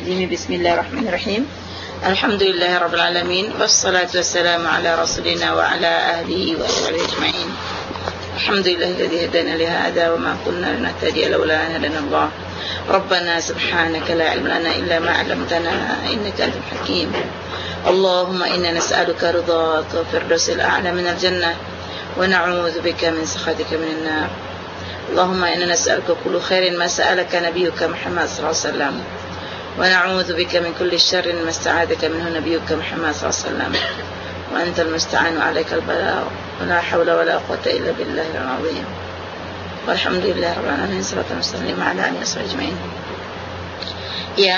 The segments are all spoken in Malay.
rajim. Bismillahirrahmanirrahim. Alhamdulillahirabbil alamin wassalatu wassalamu ala rasulina wa ala ahlihi wa sahbihi ajma'in. Alhamdulillahilladzi hadana li hadza wa ma kunna linahtadiya laula an hadana Allah. Rabbana subhanaka la ilma lana illa ma 'allamtana innaka antal hakim. Allahumma inna nas'aluka ridhaka wa firdausil a'la minal jannah wa na'udzu bika min sakhatika minan nar. Allahumma inna nas'aluka kullu khairin ma sa'alaka nabiyyuka Muhammad sallallahu alaihi wasallam wa na'udzu bika min kulli sharrin ma sta'adaka minhu nabiyyuka Muhammad sallallahu alaihi wasallam wa antal musta'anu 'alaikal balagh wa la hawla wa la quwwata illa billahil 'azim. Walhamdulillahirabbil alamin. Salatu wassalamu ala alihi ajma'in. Ya,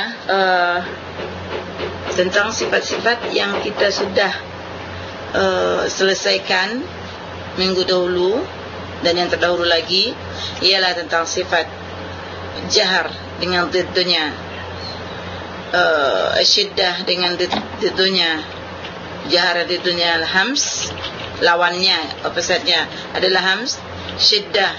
tentang sifat-sifat yang kita sudah selesaikan minggu dahulu dan yang terdahulu lagi ialah tentang sifat jahar dengan diddunya, syiddah dengan diddunya. Jahar diddunya al-hams, lawannya opposite-nya adalah hams. Syiddah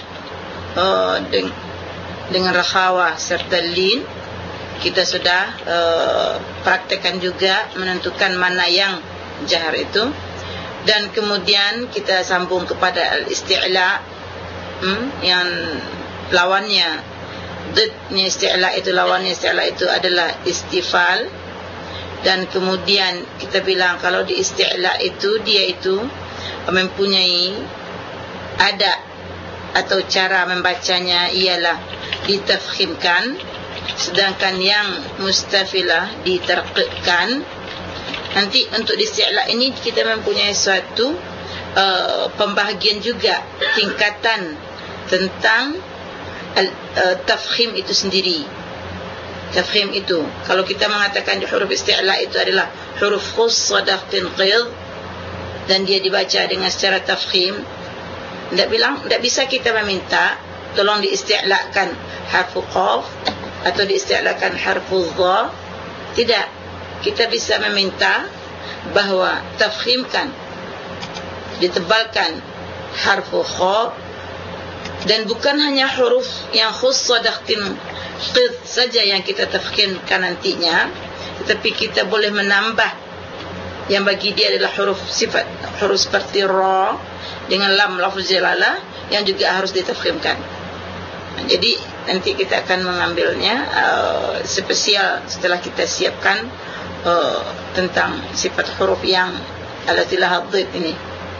dengan rakhawah serta lin. Kita sudah praktekkan juga menentukan mana yang jahar itu. Dan kemudian kita sambung kepada al-isti'la, yang lawannya didnya isti'la itu, lawannya isti'la itu adalah istifal. Dan kemudian kita bilang kalau di isti'la itu dia itu mempunyai ada atau cara membacanya ialah ditafkhimkan, sedangkan yang mustafilah diterqiqkan. Nanti untuk isti'la ini kita mempunyai suatu pembahagian juga tingkatan tentang tafkhim itu sendiri. Tafkhim itu, kalau kita mengatakan di huruf isti'la itu adalah huruf khuss sadaq tinqidh dan dia dibaca dengan secara tafkhim, tidak bisa kita meminta tolong diisti'lakan harfu qaf atau diisti'lakan harfu dha. Tidak, kita bisa meminta bahawa tafkhimkan, ditebalkan harfu kha, dan bukan hanya huruf yang khuss sadaq tinqidh saja yang kita tafkhimkan nantinya, tetapi kita boleh menambah yang bagi dia adalah huruf sifat, huruf seperti ra dengan lam lafz jalalah yang juga harus ditafkhimkan. Jadi nanti kita akan mengambilnya spesial setelah kita siapkan tentang sifat huruf yang alatilah haddid ini.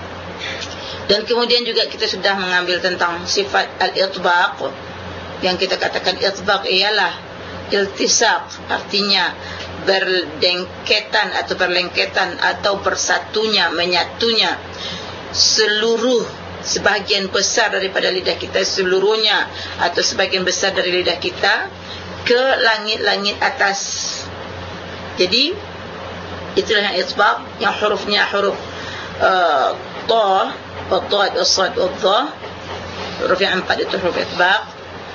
Dan kemudian juga kita sudah mengambil tentang sifat al-itbaq. Yang kita katakan itbaq ialah iltisaq, artinya berdengketan atau berlengketan atau bersatunya, menyatunya seluruh, sebahagian besar daripada lidah kita, seluruhnya atau sebahagian besar dari lidah kita ke langit-langit atas. Jadi itulah yang itbaq, yang hurufnya huruf ta, ad, as-sad, ad-dha. Huruf yang 4 itu huruf itbaq.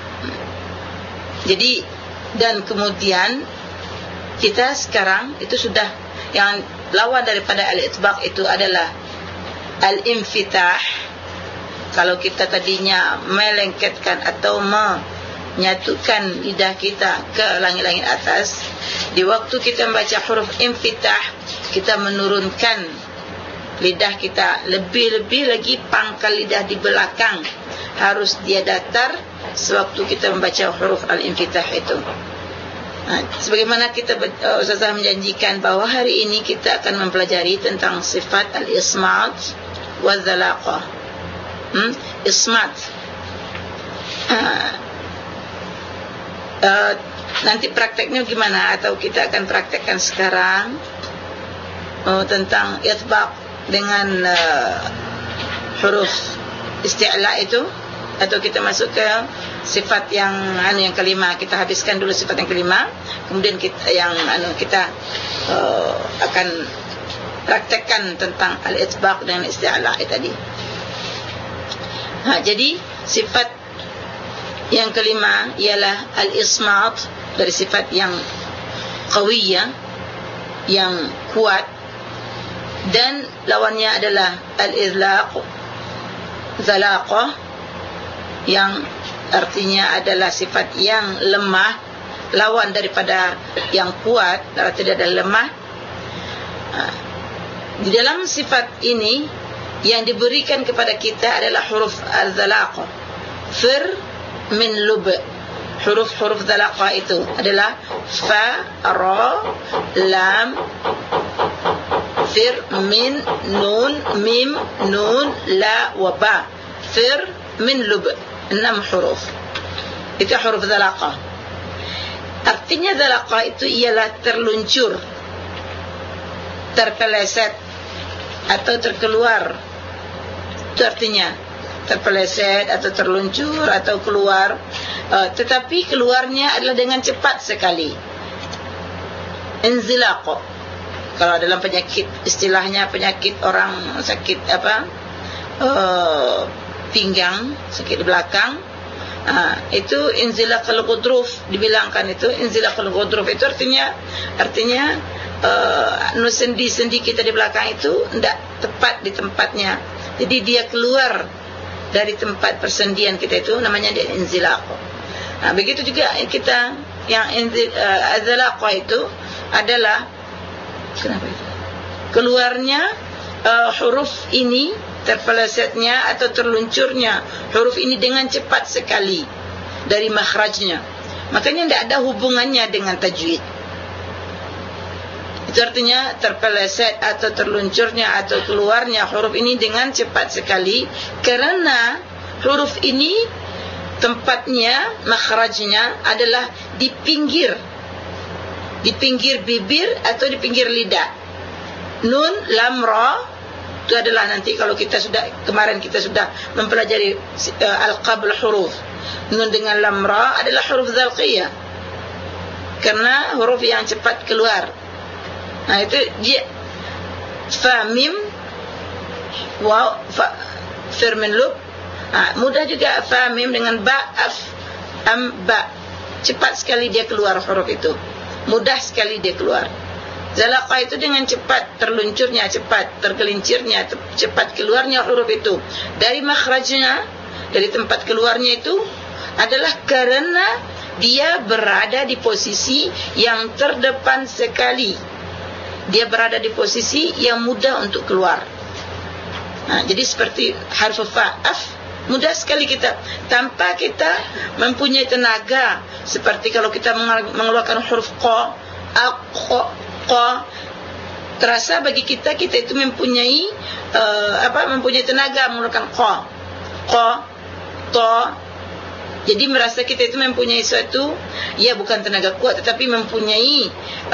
Jadi, dan kemudian kita sekarang itu sudah, yang lawan daripada al-itbaq itu adalah al-infitah. Kalau kita tadinya melengketkan atau menyatukan lidah kita ke langit-langit atas, di waktu kita membaca huruf infitah, kita menurunkan lidah kita lebih-lebih lagi, pangkal lidah di belakang harus dia datar sewaktu kita membaca huruf al-infitah itu. Sebagaimana kita Ustazah menjanjikan bahawa hari ini kita akan mempelajari tentang sifat al-ismat wa dzalaqah. Ismat. Nanti prakteknya gimana, atau kita akan praktekkan sekarang tentang itbaq dengan huruf isti'la itu, atau kita masuk ke sifat yang yang kelima. Kita habiskan dulu sifat yang kelima, kemudian kita kita akan praktekkan tentang al-itbaq dengan isti'la tadi. Jadi sifat yang kelima ialah al-ismat, dari sifat yang qawiyah, yang kuat, dan lawannya adalah al-izlaq, zalaqah, yang artinya adalah sifat yang lemah, lawan daripada yang kuat, tidak ada lemah. Di dalam sifat ini yang diberikan kepada kita adalah huruf al-zalaqah. Fir min lub. Huruf-huruf zalaqah itu adalah fa, ra, lam, fir, min, nun, mim, nun, la, wa ba. Fir min lub. 6 huruf. Itu huruf zalaqah. Artinya zalaqah itu ialah terluncur, terpeleset, atau terkeluar. Itu artinya terpeleset atau terluncur atau keluar, tetapi keluarnya adalah dengan cepat sekali. Inzilaq. Kalau dalam penyakit, istilahnya penyakit orang sakit pinggang, sakit di belakang, itu inzilaqul ghudruf dibilangkan. Itu inzilaqul ghudruf itu artinya sendi-sendi kita di belakang itu tidak tepat di tempatnya. Jadi dia keluar dari tempat persendian kita, itu namanya dia inzilaq. Begitu juga kita yang inzilaq itu adalah kenapa itu? Keluarnya huruf ini, terpelesetnya atau terluncurnya huruf ini dengan cepat sekali dari makhrajnya. Makanya tidak ada hubungannya dengan tajwid. Itu artinya terpeleset atau terluncurnya atau keluarnya huruf ini dengan cepat sekali, karena huruf ini tempatnya, makhrajnya adalah di pinggir bibir atau di pinggir lidah. Nun, lam, ra itu adalah nanti kalau kemarin kita sudah mempelajari al-qabl huruf. Nun dengan lam, ra adalah huruf zalqiyah, karena huruf yang cepat keluar. Itu dia fa, mim, waw, fa, fir min lub. Mudah juga fa, mim dengan ba, af, am, ba. Cepat sekali dia keluar huruf itu. Mudah sekali dia keluar. Zalaqah itu dengan cepat terluncurnya, cepat tergelincirnya, cepat keluarnya huruf itu dari makhrajnya, dari tempat keluarnya itu adalah karena dia berada di posisi yang terdepan sekali. Dia berada di posisi yang mudah untuk keluar. Jadi seperti harf fa, af, mudah sekali kita, tanpa kita mempunyai tenaga. Seperti kalau kita mengeluarkan huruf qa, qa, terasa bagi kita itu mempunyai mempunyai tenaga mengeluarkan qa, ta. Jadi merasa kita itu mempunyai suatu, ya bukan tenaga kuat, tetapi mempunyai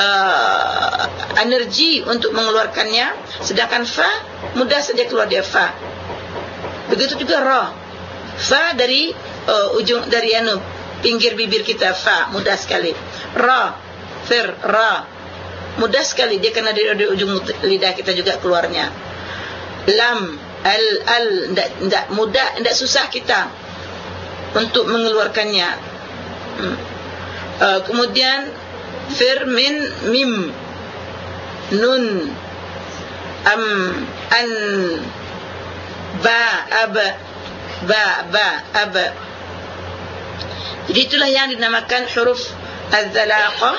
energi untuk mengeluarkannya. Sedangkan fa mudah saja keluar dia fa. Begitu juga ra. Fa dari ujung dari pinggir bibir kita, fa mudah sekali. Ra, fir, ra mudah sekali dia kena dari ujung lidah kita juga keluarnya. Lam, al tidak mudah, tidak susah kita untuk mengeluarkannya. Kemudian fir, min, mim, nun, am, an, ba, ab, ab. Jadi itulah yang dinamakan huruf az-zalaqah,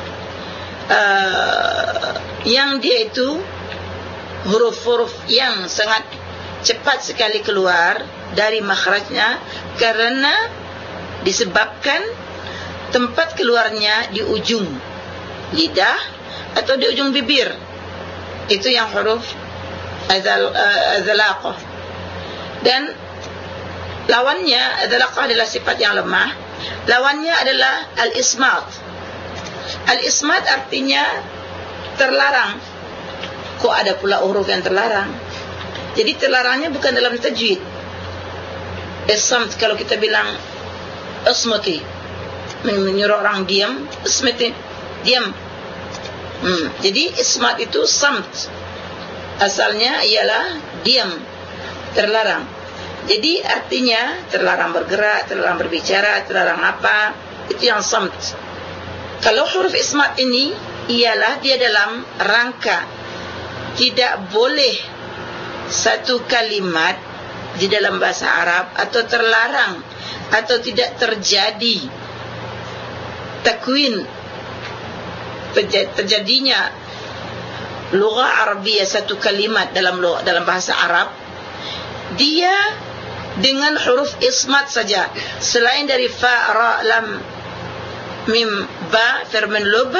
yang dia itu huruf-huruf yang sangat cepat sekali keluar dari makhrajnya, karena disebabkan tempat keluarnya di ujung lidah atau di ujung bibir. Itu yang huruf az-zalaqah. Dan lawannya, az-zalaqah adalah sifat yang lemah. Lawannya adalah al-ismat. Al-ismat artinya terlarang. Kok ada pula huruf yang terlarang? Jadi terlarangnya bukan dalam tajwid. Ismat, kalau kita bilang ismati, menyuruh orang diam, ismati, diam. Jadi ismat itu samt, asalnya ialah diam, terlarang. Jadi artinya terlarang bergerak, terlarang berbicara, terlarang apa, itu yang samt. Kalau huruf ismat ini ialah dia dalam rangka tidak boleh satu kalimat di dalam bahasa Arab atau terlarang atau tidak terjadi takwin terjadinya lughah Arabiyah satu kalimat dalam bahasa Arab, dia dengan huruf ismat saja, selain dari fa, ra, lam, mim, ba, firman lub.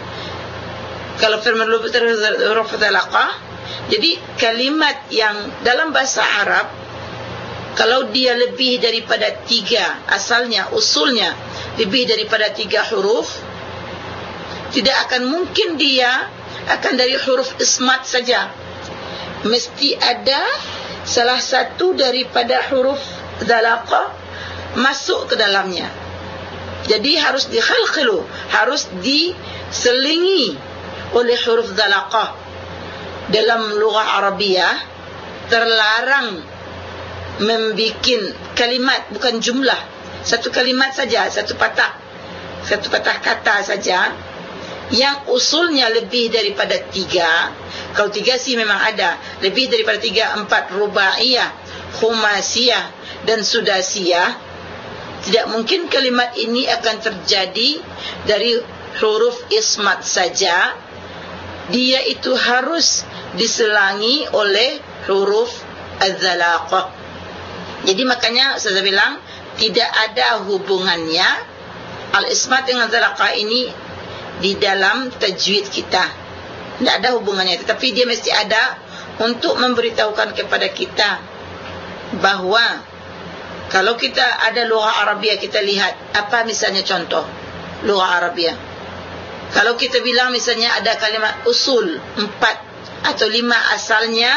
Kalau firman lub itu huruf talaqah. Jadi kalimat yang dalam bahasa Arab, kalau dia lebih daripada 3, asalnya, usulnya lebih daripada 3 huruf, tidak akan mungkin dia akan dari huruf ismat saja. Mesti ada salah satu daripada huruf talaqah masuk ke dalamnya. Jadi harus dikhalqilu, harus diselingi oleh huruf talaqah. Dalam lughah Arabiyah terlarang membikin kalimat, bukan jumlah, satu kalimat saja, satu patah kata saja yang usulnya lebih daripada 3. Kalau 3 sih memang ada, lebih daripada 3, 4, rubaiyah, khumasiyah dan sudasiyah, tidak mungkin kalimat ini akan terjadi dari huruf ismat saja. Dia itu harus diselangi oleh huruf az-zalaqah. Jadi makanya saya bilang tidak ada hubungannya al-ismat dengan zalaqah ini di dalam tajwid kita. Tidak ada hubungannya, tetapi dia mesti ada untuk memberitahukan kepada kita bahawa kalau kita ada lughah Arabiyah, kita lihat apa misalnya contoh lughah Arabiyah. Kalau kita bilang misalnya ada kalimat usul 4 atau 5 asalnya,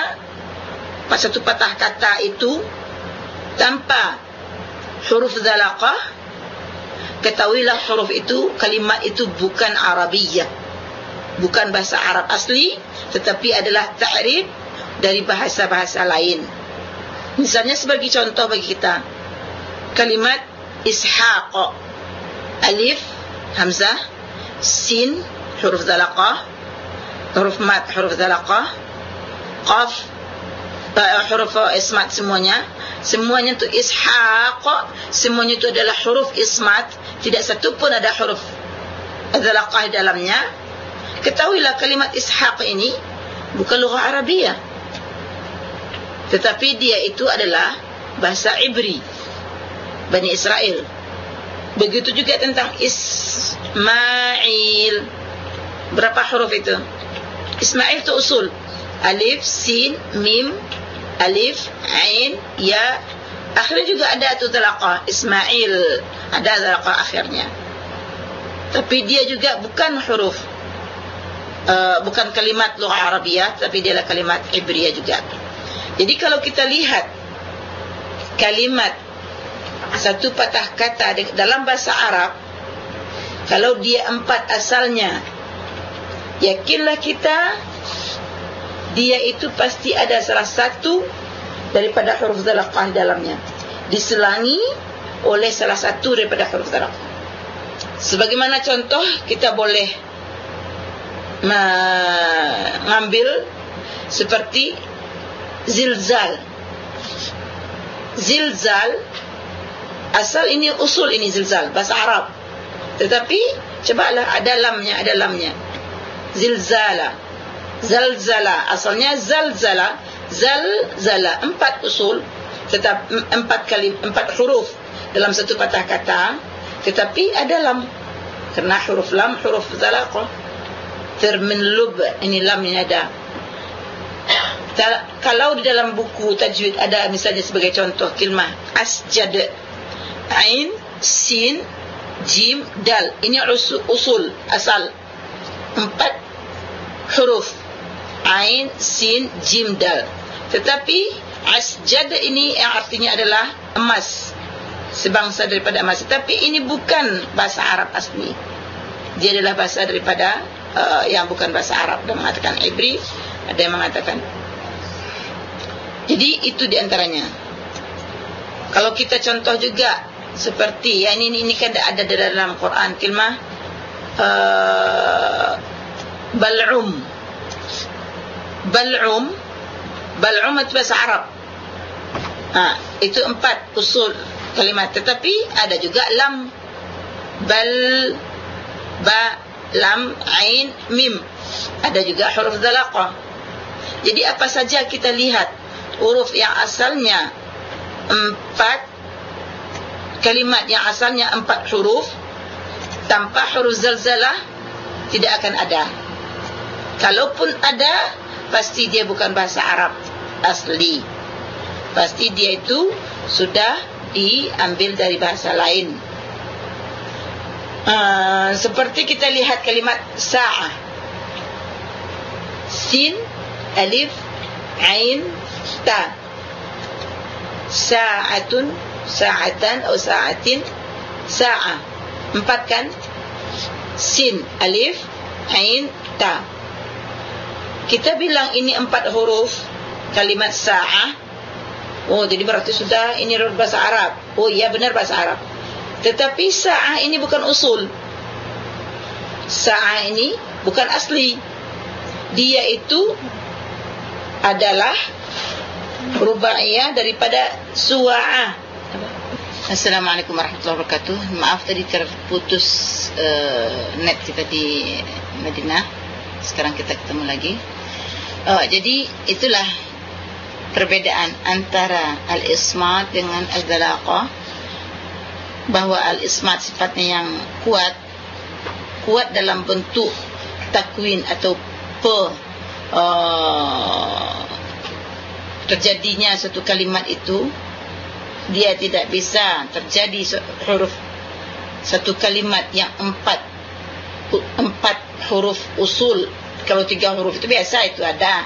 satu patah kata itu tanpa huruf zalaqah, ketahuilah huruf itu, kalimat itu bukan Arabiyah, bukan bahasa Arab asli, tetapi adalah ta'rif dari bahasa-bahasa lain. Misalnya sebagai contoh bagi kita, kalimat ishaq, alif, hamzah, sin, huruf zalaqah, huruf mat, huruf zalaqah, qaf, huruf ismat, semuanya itu ishaq, semuanya itu adalah huruf ismat, tidak satu pun ada huruf zalaqah dalamnya. Ketahuilah kalimat ishaq ini bukan lughah Arabiyah, tetapi dia itu adalah bahasa Ibri Bani Israel. Begitu juga tentang Ismail. Berapa huruf itu? Ismail itu usul, alif, sin, mim, alif, ain, ya. Akhirnya juga ada tu talaqah, Ismail, ada talaqah akhirnya. Tapi dia juga bukan huruf, bukan kalimat lughah Arabiyah, tapi dia adalah kalimat Ibriyah juga. Jadi kalau kita lihat kalimat satu patah kata dalam bahasa Arab, kalau dia 4 asalnya, yakinlah kita dia itu pasti ada salah satu daripada huruf zalaqah dalamnya, diselangi oleh salah satu daripada huruf zalaqah. Sebagaimana contoh, kita boleh mengambil seperti zilzal. Zilzal asal ini usul, ini zilzal bahasa Arab, tetapi cobalah ada lamnya. Zilzala, zalzala, asalnya zalzala, 4 usul, tetap 4 huruf dalam satu patah kata, tetapi ada lam, karena huruf lam huruf zalaqah. Firmin lub, ini lam ini ada. Kalau di dalam buku tajwid ada misalnya sebagai contoh kalimah asjad, ain, sin, jim, dal, ini usul, asal 4 huruf, ain, sin, jim, dal. Tetapi asjad ini yang artinya adalah emas, sebangsa daripada emas, tetapi ini bukan bahasa Arab asli, dia adalah bahasa daripada yang bukan bahasa Arab. Ada mengatakan Ibri, ada yang mengatakan. Jadi itu diantaranya. Kalau kita contoh juga seperti yang ini kan ada dalam Quran kalimah bal'um itu bahasa Arab. Itu 4 usul kalimat, tetapi ada juga lam, ba, lam, ain, mim. Ada juga huruf dzalaqah. Jadi apa saja kita lihat huruf yang asalnya 4, kalimat yang asalnya 4 huruf, tanpa huruf zalzalah tidak akan ada. Kalaupun ada, pasti dia bukan bahasa Arab asli. Pasti dia itu sudah diambil dari bahasa lain. Seperti kita lihat kalimat sa'ah. Sin, alif, ain, ta. Sa'atun, sa'atan atau sa'atin, sa'ah. 4 kan? Sin, alif, ain, ta. Kita bilang ini 4 huruf kalimat sa'ah. Oh, jadi berarti sudah ini bahasa Arab. Oh iya, benar bahasa Arab. Tetapi sa'ah ini bukan usul. Sa'ah ini bukan asli. Dia itu adalah rubaiyah daripada su'ah. Assalamualaikum warahmatullahi wabarakatuh. Maaf tadi terputus net kita di Madinah. Sekarang kita ketemu lagi. Jadi itulah perbedaan antara al-ismat dengan al-dzalaqah. Bahwa al-ismat sifatnya yang kuat dalam bentuk takwin atau terjadinya satu kalimat itu. Dia tidak bisa terjadi huruf satu kalimat yang 4 huruf usul. Kalau 3 huruf itu biasa, itu ada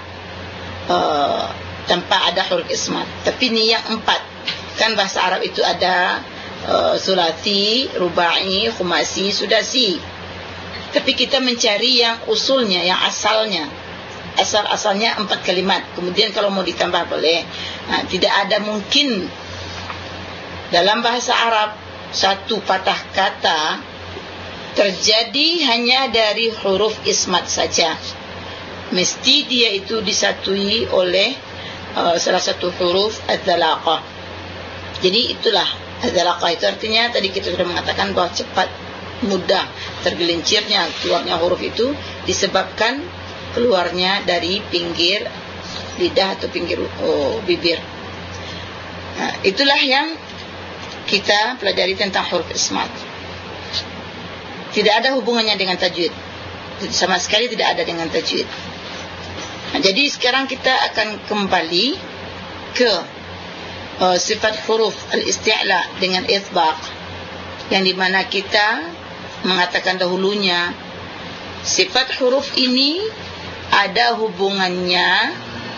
tanpa ada huruf ismat. Tapi ini yang 4. Kan bahasa Arab itu ada sulasi, rubai, khumasi, sudasi. Tapi kita mencari yang usulnya, yang asalnya. Asal-asalnya 4 kalimat. Kemudian kalau mau ditambah boleh. Tidak ada mungkin dalam bahasa Arab satu patah kata terjadi hanya dari huruf ismat saja. Mesti dia itu disatui oleh salah satu huruf adzalaqah. Jadi itulah adzalaqah itu artinya tadi kita sudah mengatakan bahwa cepat, mudah tergelincirnya keluarnya huruf itu disebabkan keluarnya dari pinggir lidah atau pinggir bibir. Itulah yang kita pelajari tentang huruf ismat. Tidak ada hubungannya dengan tajwid. Sama sekali tidak ada dengan tajwid. Jadi sekarang kita akan kembali ke sifat huruf al-isti'la dengan itsbaq, yang dimana kita mengatakan dahulunya sifat huruf ini ada hubungannya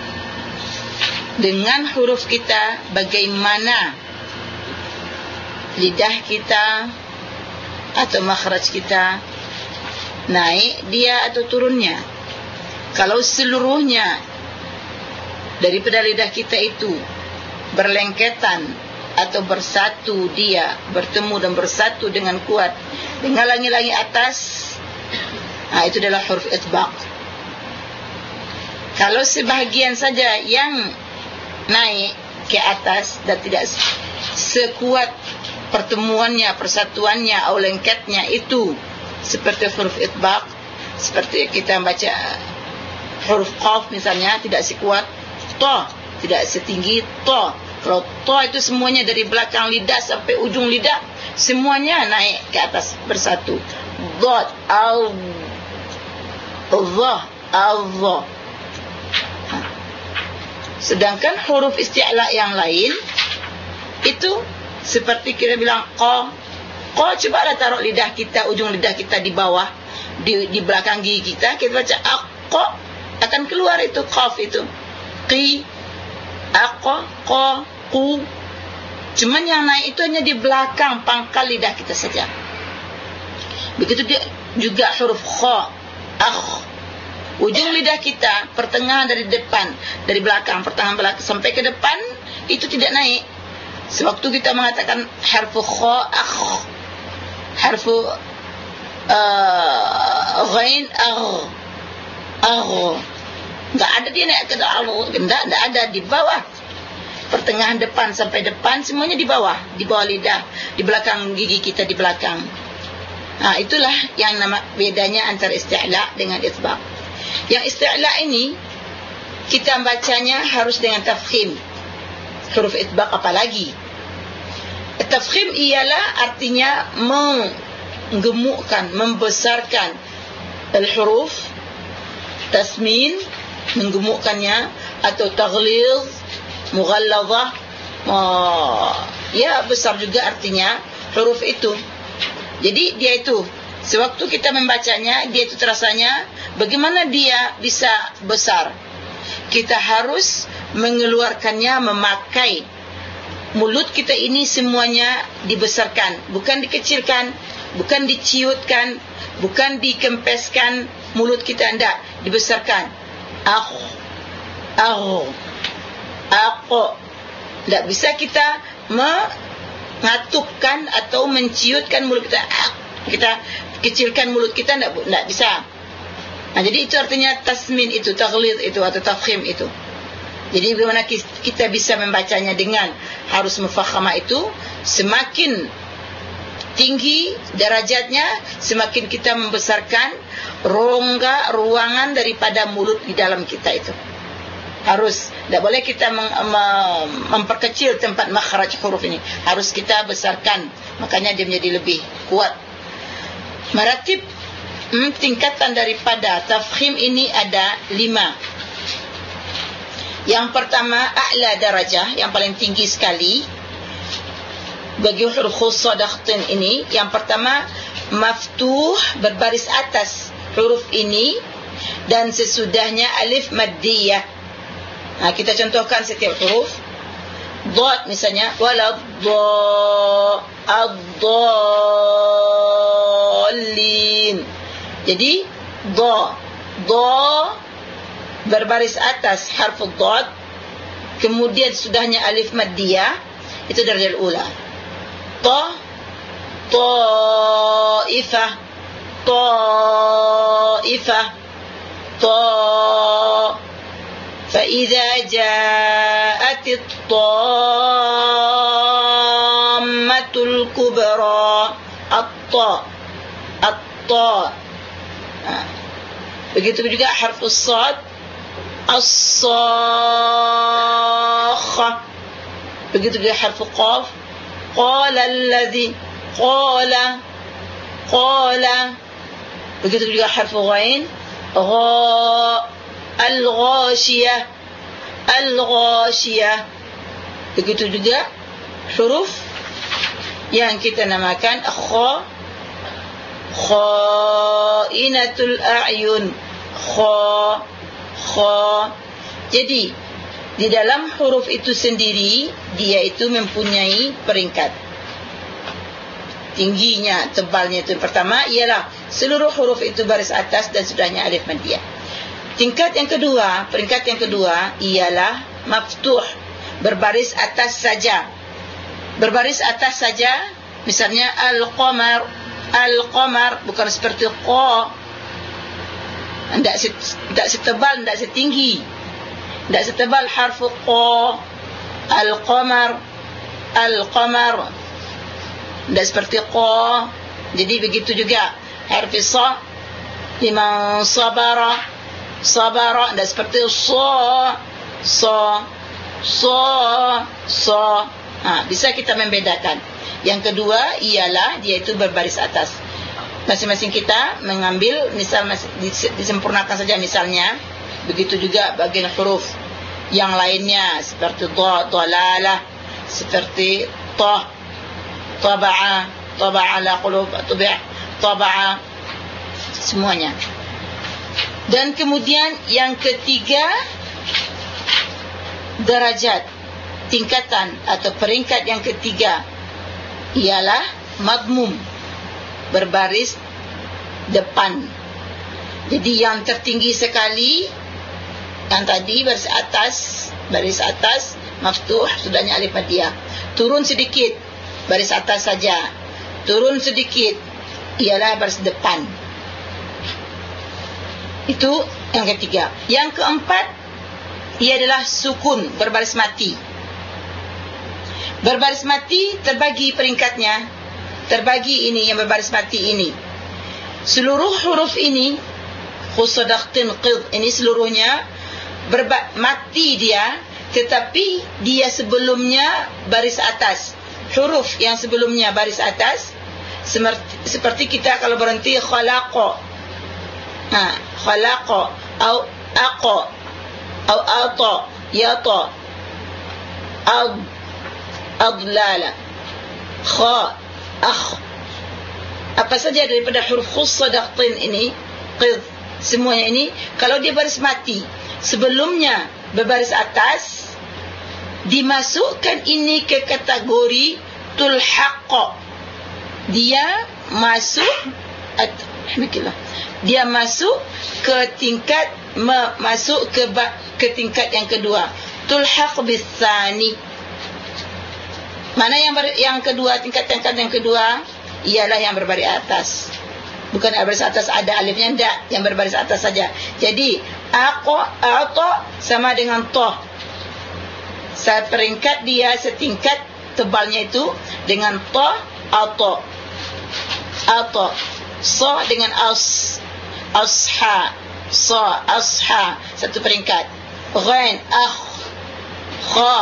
dengan huruf kita, bagaimana lidah kita atau makhraj kita naik dia atau turunnya. Kalau seluruhnya daripada lidah kita itu berlengketan atau bersatu, dia bertemu dan bersatu dengan kuat dengan langi-langi atas, itu adalah huruf itsbaq. Kalau sebahagian saja yang naik ke atas dan tidak sekuat pertemuannya, persatuannya atau lengketnya itu seperti huruf itsbaq, seperti kita baca huruf qaf misalnya, tidak sekuat ta, tidak setinggi ta. Kalau ta itu semuanya dari belakang lidah sampai ujung lidah semuanya naik ke atas bersatu. Dad, al, dha, al-dha. Sedangkan huruf isti'la yang lain itu seperti kita bilang qa. Coba lah taruh lidah kita, ujung lidah kita di bawah, di belakang gigi kita baca aqqa, akan keluar itu qaf itu. Qi, aqqa, qa, qu. Cuman yang naik itu hanya di belakang pangkal lidah kita saja. Begitu juga huruf kha, akh. Ujung lidah kita, pertengahan dari depan, dari belakang, pertengahan belakang sampai ke depan itu tidak naik. Sewaktu kita mengatakan harfu kha, akh, harfu ghain, agh, enggak ada dia naik ke dalam, enggak ada, di bawah. Pertengahan depan sampai depan semuanya di bawah lidah, di belakang gigi kita di belakang. Itulah yang nama bedanya antara isti'la dengan itbaq. Yang isti'la ini kita bacanya harus dengan tafkhim. Huruf itbaq apalagi. Tafkhim ialah artinya menggemukkan, membesarkan al-huruf, tasmin, menggemukkannya, atau taghlidh, mughalladhah, ya besar juga artinya huruf itu. Jadi dia itu sewaktu kita membacanya, dia itu terasanya bagaimana dia bisa besar. Kita harus mengeluarkannya memakai mulut kita ini, semuanya dibesarkan, bukan dikecilkan, bukan diciutkan, bukan dikempeskan mulut kita, enggak, dibesarkan. Enggak bisa kita mengatupkan atau menciutkan mulut kita. Kita kecilkan mulut kita, enggak bisa. Jadi itu artinya tasmin itu, taghlidh itu, atau tafkhim itu. Jadi bagaimana kita bisa membacanya dengan harus mufakhama itu, semakin tinggi derajatnya, semakin kita membesarkan rongga ruangan daripada mulut di dalam kita itu. Harus, tidak boleh kita memperkecil tempat makhraj huruf ini. Harus kita besarkan, makanya dia menjadi lebih kuat. Maratib tingkatan daripada tafkhim ini ada 5. Yang pertama, a'la darajah, yang paling tinggi sekali bagi huruf khussadaqtin ini. Yang pertama, maftuh, berbaris atas huruf ini, dan sesudahnya alif maddiyah. Kita contohkan setiap huruf. Dhad misalnya, walad ad-dallin. Jadi dha berbaris atas harfu dhad, kemudian sudahnya alif maddiyah, itu darjah ula. Ta'ifah, فإذا جاءت الطامة الكبرى الطاء. Begitu juga harfu sad, as-sakhah. Begitu juga harfu qaf, qala alladhi, qala. Begitu juga harfu ghain, gha, al-ghashiyah. Begitu juga huruf yang kita namakan khainatul a'yun, kha. Jadi di dalam huruf itu sendiri, dia itu mempunyai peringkat tingginya, tebalnya. Itu pertama ialah seluruh huruf itu baris atas dan sudahnya alif maddiyah. Peringkat yang kedua ialah maftuh, berbaris atas saja. Berbaris atas saja, misalnya al-qamar, bukan seperti qa. Tidak setebal, tidak setinggi, tidak setebal harfu qa. Al-qamar, tidak seperti qa. Jadi begitu juga harfi sa, liman sabara, tidak seperti sa. Bisa kita membedakan. Yang kedua ialah dia itu berbaris atas. Masing-masing kita mengambil, misal disempurnakan saja misalnya. Begitu juga bagian huruf yang lainnya, seperti dha, dhalalah, seperti ta, taba'a la qulub, taba'a, semuanya. Dan kemudian yang ketiga, derajat, tingkatan atau peringkat yang ketiga ialah madmum, berbaris depan. Jadi yang tertinggi sekali, yang tadi baris atas maftuh, sudahnya alif maddiyah. Turun sedikit, baris atas saja. Turun sedikit ialah baris depan. Itu yang ketiga. Yang keempat, ia adalah sukun, berbaris mati. Berbaris mati terbagi peringkatnya. Terbagi ini yang berbaris mati ini. Seluruh huruf ini khusadaqtin qid ini seluruhnya mati dia, tetapi dia sebelumnya baris atas. Huruf yang sebelumnya baris atas, seperti kita kalau berhenti khalaqa, khalaqa au aqa au ata yata adlala kha akh, apa saja daripada huruf khusadaqtin ini qid, semuanya ini kalau dia baris mati sebelumnya berbaris atas, dimasukkan ini ke kategori tulhaq. Dia masuk dia masuk ke tingkat masuk ke tingkat yang kedua, tulhaq bisani. Mana yang kedua, tingkat yang kedua ialah yang berbaris atas. Bukan berbaris atas ada alifnya, enggak, yang berbaris atas saja. Jadi ata sama dengan ta. Seperingkat dia, setingkat tebalnya itu dengan ta, ata. Sa dengan asha, sa asha, satu peringkat. Ghain kha,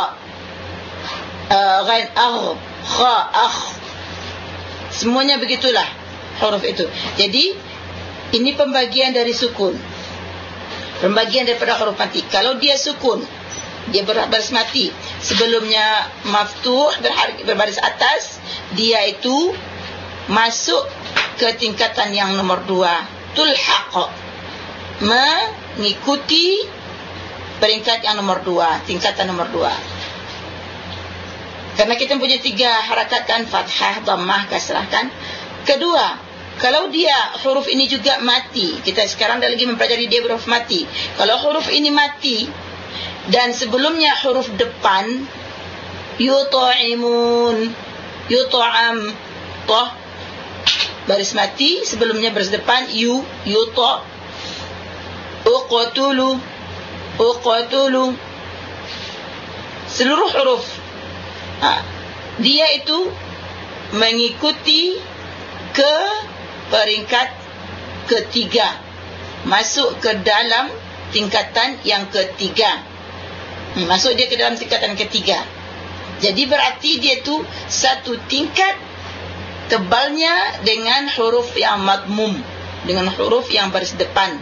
ghain kha akh. Semuanya begitulah huruf itu. Jadi ini pembagian dari sukun, pembagian daripada huruf mati. Kalau dia sukun, dia berbaris mati, sebelumnya maftuh berbaris atas, dia itu masuk ke tingkatan yang nomor 2, tulhaq, mengikuti peringkat yang nomor 2, tingkatan nomor 2. Karena kita punya 3 harakat kan, fathah, dhammah, kasrah kan. Kedua, kalau dia huruf ini juga mati, kita sekarang dah lagi mempelajari dia huruf mati. Kalau huruf ini mati dan sebelumnya huruf depan, yut'imun, yut'am, toh baris mati, sebelumnya baris depan yuta, uqtulu, seluruh huruf dia itu mengikuti ke peringkat ketiga, masuk ke dalam tingkatan yang ketiga, masuk dia ke dalam tingkatan ketiga. Jadi berarti dia tu satu tingkat tebalnya dengan huruf yang madmum, dengan huruf yang baris depan.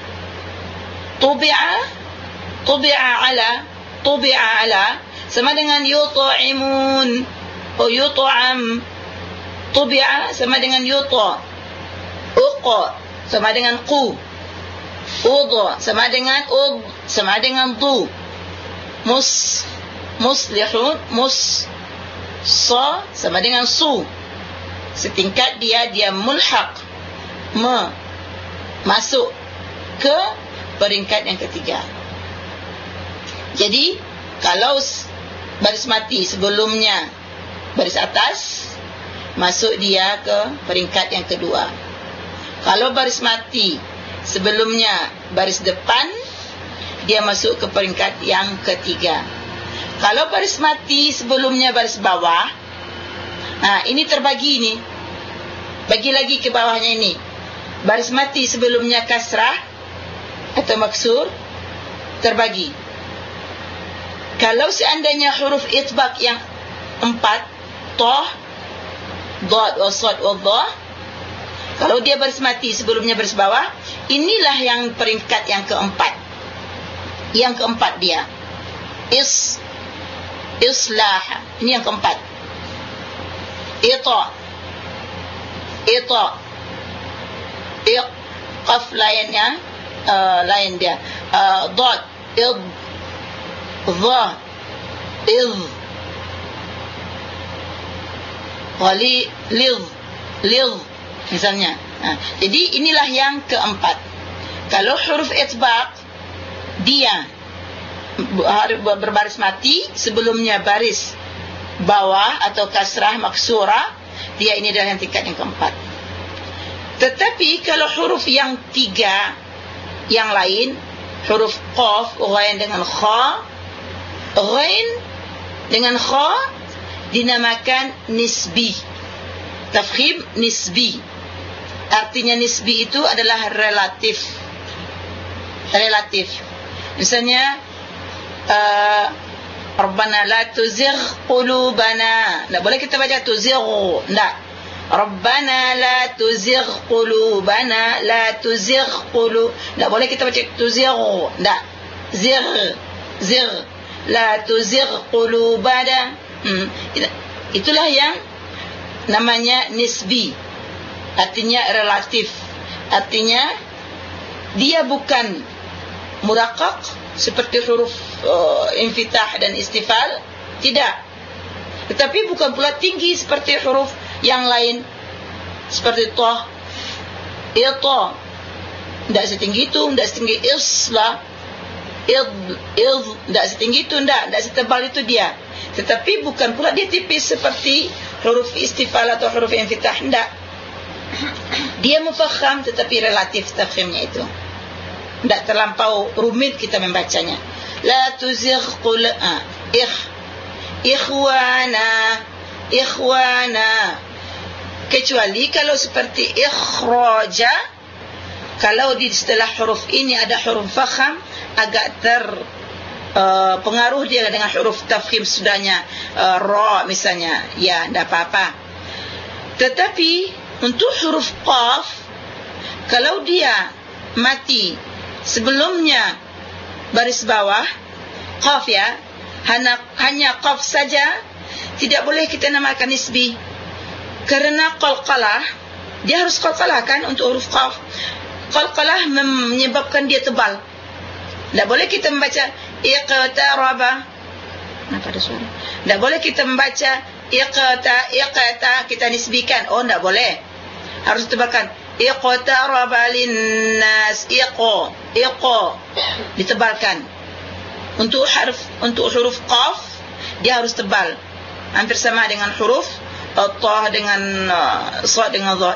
Tubi'a ala sama dengan yut'imun, yut'am. Tubi'a sama dengan yuta, uqa sama dengan qu, udu sama dengan sama dengan du, muslihun, sa sama dengan su. Setingkat dia mulhaq, masuk ke peringkat yang ketiga. Jadi kalau baris mati sebelumnya baris atas, masuk dia ke peringkat yang kedua. Kalau baris mati sebelumnya baris depan, dia masuk ke peringkat yang ketiga. Kalau baris mati sebelumnya baris bawah, ini terbagi ni, bagi lagi ke bawahnya ini. Baris mati sebelumnya kasrah atau maksur, terbagi. Kalau seandainya huruf itbaq yang 4, ta, dad, wasad, waddah, kalau dia baris mati sebelumnya baris bawah, inilah yang peringkat yang keempat. Yang keempat dia islah, ini yang keempat. Ita, qaf lainnya, lain dia, dad, dha, lidh misalnya. Jadi inilah yang keempat. Kalau huruf itbaq, dia berbaris mati sebelumnya baris bawah atau kasrah maksurah, dia ini adalah yang tingkat yang keempat. Tetapi kalau huruf yang 3 yang lain, huruf qaf, ghain dengan kha, ghain dengan kha dinamakan nisbi, tafkhim nisbi. Artinya nisbi itu adalah relatif. Misalnya Rabbana la tuzigh qulubana. Tak boleh kita baca tuzigh. Tak. Rabbana la tuzigh qulubana, la tuzigh qulub. Tak boleh kita baca tuzigh. Tak. Zigh. La tuzigh qulubana. Itulah yang namanya nisbi. Artinya relatif. Artinya dia bukan muraqqaq seperti huruf infitah dan istifal, tidak. Tetapi bukan pula tinggi seperti huruf yang lain seperti ta, ita. Tidak setinggi itu, tidak setinggi isla, tidak setinggi itu, tidak setebal itu dia. Tetapi bukan pula dia tipis seperti huruf istifal atau huruf infitah, tidak. Dia mufakham tetapi relatif tafkhimnya itu. Tidak terlampau rumit kita membacanya. La tuzigh ikhwana. Kecuali kalau seperti ikhraja, kalau di setelah huruf ini ada huruf fakham, agak pengaruh dia dengan huruf tafkhim sudahnya, ra misalnya, ya tidak apa-apa. Tetapi untuk huruf qaf, kalau dia mati sebelumnya baris bawah qaf, ya, hanya qaf saja, tidak boleh kita namakan nisbi. Karena qalqalah, dia harus qalqalah kan untuk huruf qaf. Qalqalah menyebabkan dia tebal. Tak boleh kita membaca iqtaraba. Kenapa ada suara? Tak boleh kita membaca iqta kita nisbikan. Oh, tak boleh. Harus tebalkan. Iqtaraba linnas, iqo ditebalkan. Untuk huruf qaf dia harus tebal, hampir sama dengan huruf ta dengan sad dengan dha.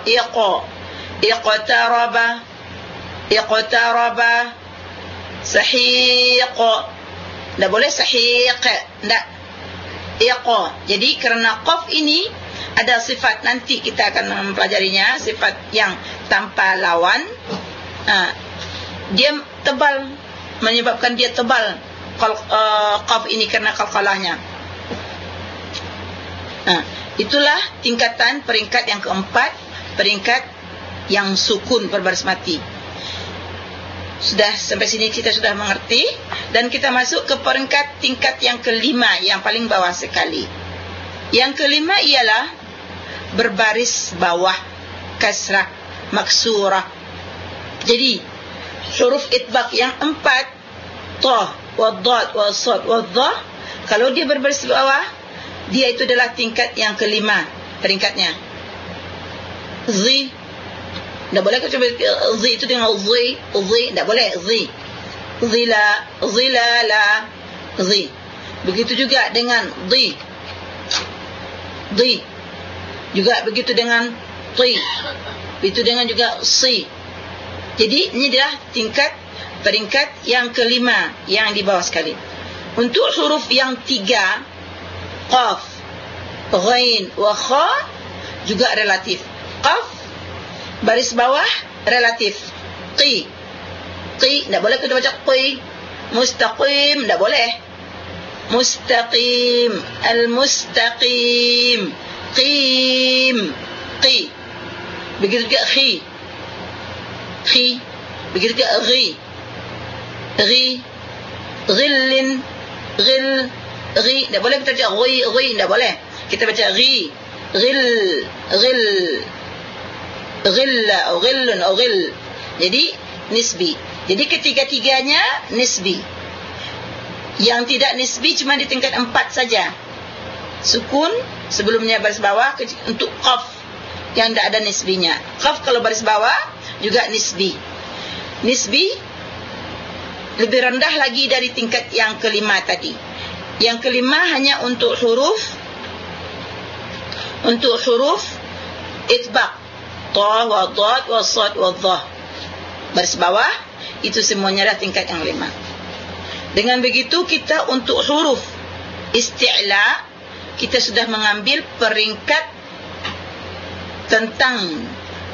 Iqtaraba sahiq. Tak boleh sahiq, tak. Jadi kerana qaf ini ada sifat, nanti kita akan mempelajarinya, sifat yang tanpa lawan. Dia tebal, menyebabkan dia tebal qaf ini kerana qalqalahnya. Itulah tingkatan peringkat yang keempat, peringkat yang sukun berbaris mati. Sudah sampai sini kita sudah mengerti, dan kita masuk ke peringkat tingkat yang kelima, yang paling bawah sekali. Yang kelima ialah berbaris bawah, kasrah maksurah. Jadi huruf itbaq yang empat, ta, wa dad, wa sad, wa dha, kalau dia berbaris bawah, dia itu adalah tingkat yang kelima peringkatnya. Zi, tak boleh kita zi itu dengan zi, tak boleh. Zilala, zi. Begitu juga dengan di. Juga begitu dengan ti. Begitu dengan juga si. Jadi ini adalah peringkat yang kelima, yang di bawah sekali. Untuk huruf yang tiga, qaf, ghain, wa kha, juga relatif. Qaf baris bawah relatif. Qi, tak boleh kita baca qi. Mustaqim, tak boleh. Mustaqim, al-mustaqim, qim, qi. Begitu juga khi. Begitu juga ghi. Ghillin, ghil, ghi. Tak boleh kita baca ghi, tak boleh. Kita baca ghi, ghil, ghilla, atau ghillun, atau ghil. Jadi nisbi. Jadi ketiga-tiganya nisbi. Yang tidak nisbi cuma di tingkat 4 saja. Sukun sebelumnya baris bawah untuk qaf yang tidak ada nisbinya. Qaf kalau baris bawah juga nisbi. Nisbi lebih rendah lagi dari tingkat yang kelima tadi. Yang kelima hanya untuk huruf itbaq, ta, wa dad, wa sad, wa dha. Baris bawah itu semuanya adalah tingkat yang 5. Dengan begitu kita untuk huruf isti'la, kita sudah mengambil peringkat tentang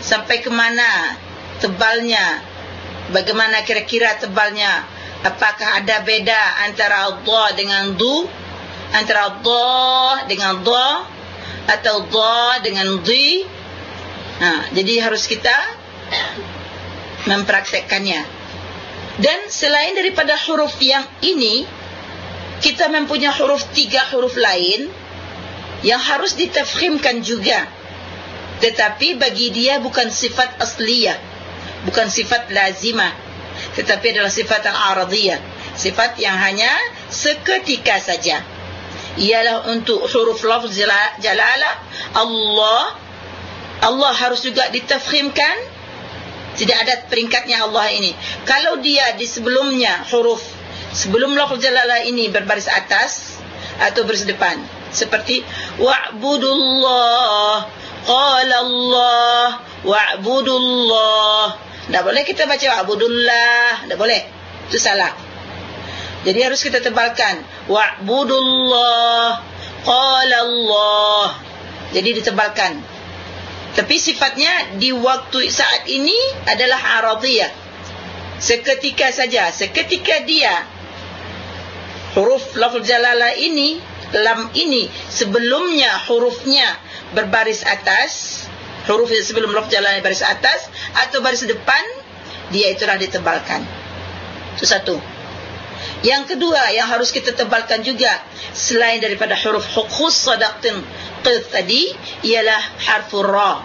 sampai ke mana tebalnya, bagaimana kira-kira tebalnya, apakah ada beda antara dha dengan du, antara dha dengan dha, atau dha dengan dhi. Jadi harus kita mempraktekkannya. Dan selain daripada huruf yang ini, kita mempunyai huruf 3 huruf lain yang harus ditafkhimkan juga, tetapi bagi dia bukan sifat asliyah, bukan sifat lazimah, tetapi adalah sifat al-aradiyah, sifat yang hanya seketika saja. Ialah untuk huruf lafz jalalah Allah, Allah harus juga ditafkhimkan. Tidak ada peringkatnya Allah ini. Kalau dia di sebelumnya huruf sebelum lafz jalalah ini berbaris atas atau baris depan, seperti wa'budullah, qala Allah, wa'budullah. Tak boleh kita baca wa'budullah, tak boleh. Itu salah. Jadi harus kita tebalkan wa'budullah, qala Allah. Jadi ditebalkan. Tapi sifatnya di waktu saat ini adalah aradiyah, seketika saja. Seketika dia huruf lafz jalalah ini, lam ini, sebelumnya hurufnya berbaris atas, huruf sebelum lafz jalalah baris atas atau baris depan, dia itulah ditebalkan. Itu satu. Yang kedua yang harus kita tebalkan juga, selain daripada huruf khusus sadaqtin qid tadi, ialah harfur ra.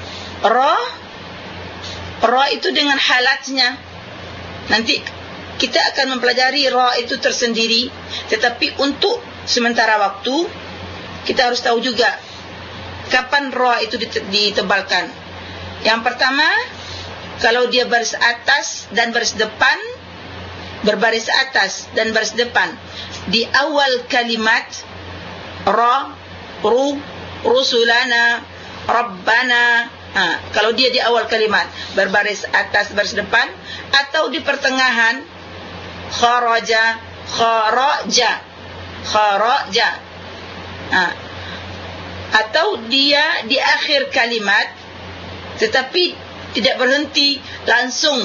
Ra itu dengan halatnya. Nanti kita akan mempelajari ra itu tersendiri, tetapi untuk sementara waktu kita harus tahu juga kapan ra itu ditebalkan. Yang pertama, kalau dia baris atas dan baris depan, berbaris atas dan baris depan di awal kalimat ra, ru, rusulana, rabbana. Kalau dia di awal kalimat berbaris atas baris depan, atau di pertengahan kharaja, kharaja, kharaja, atau dia di akhir kalimat tetapi tidak berhenti, langsung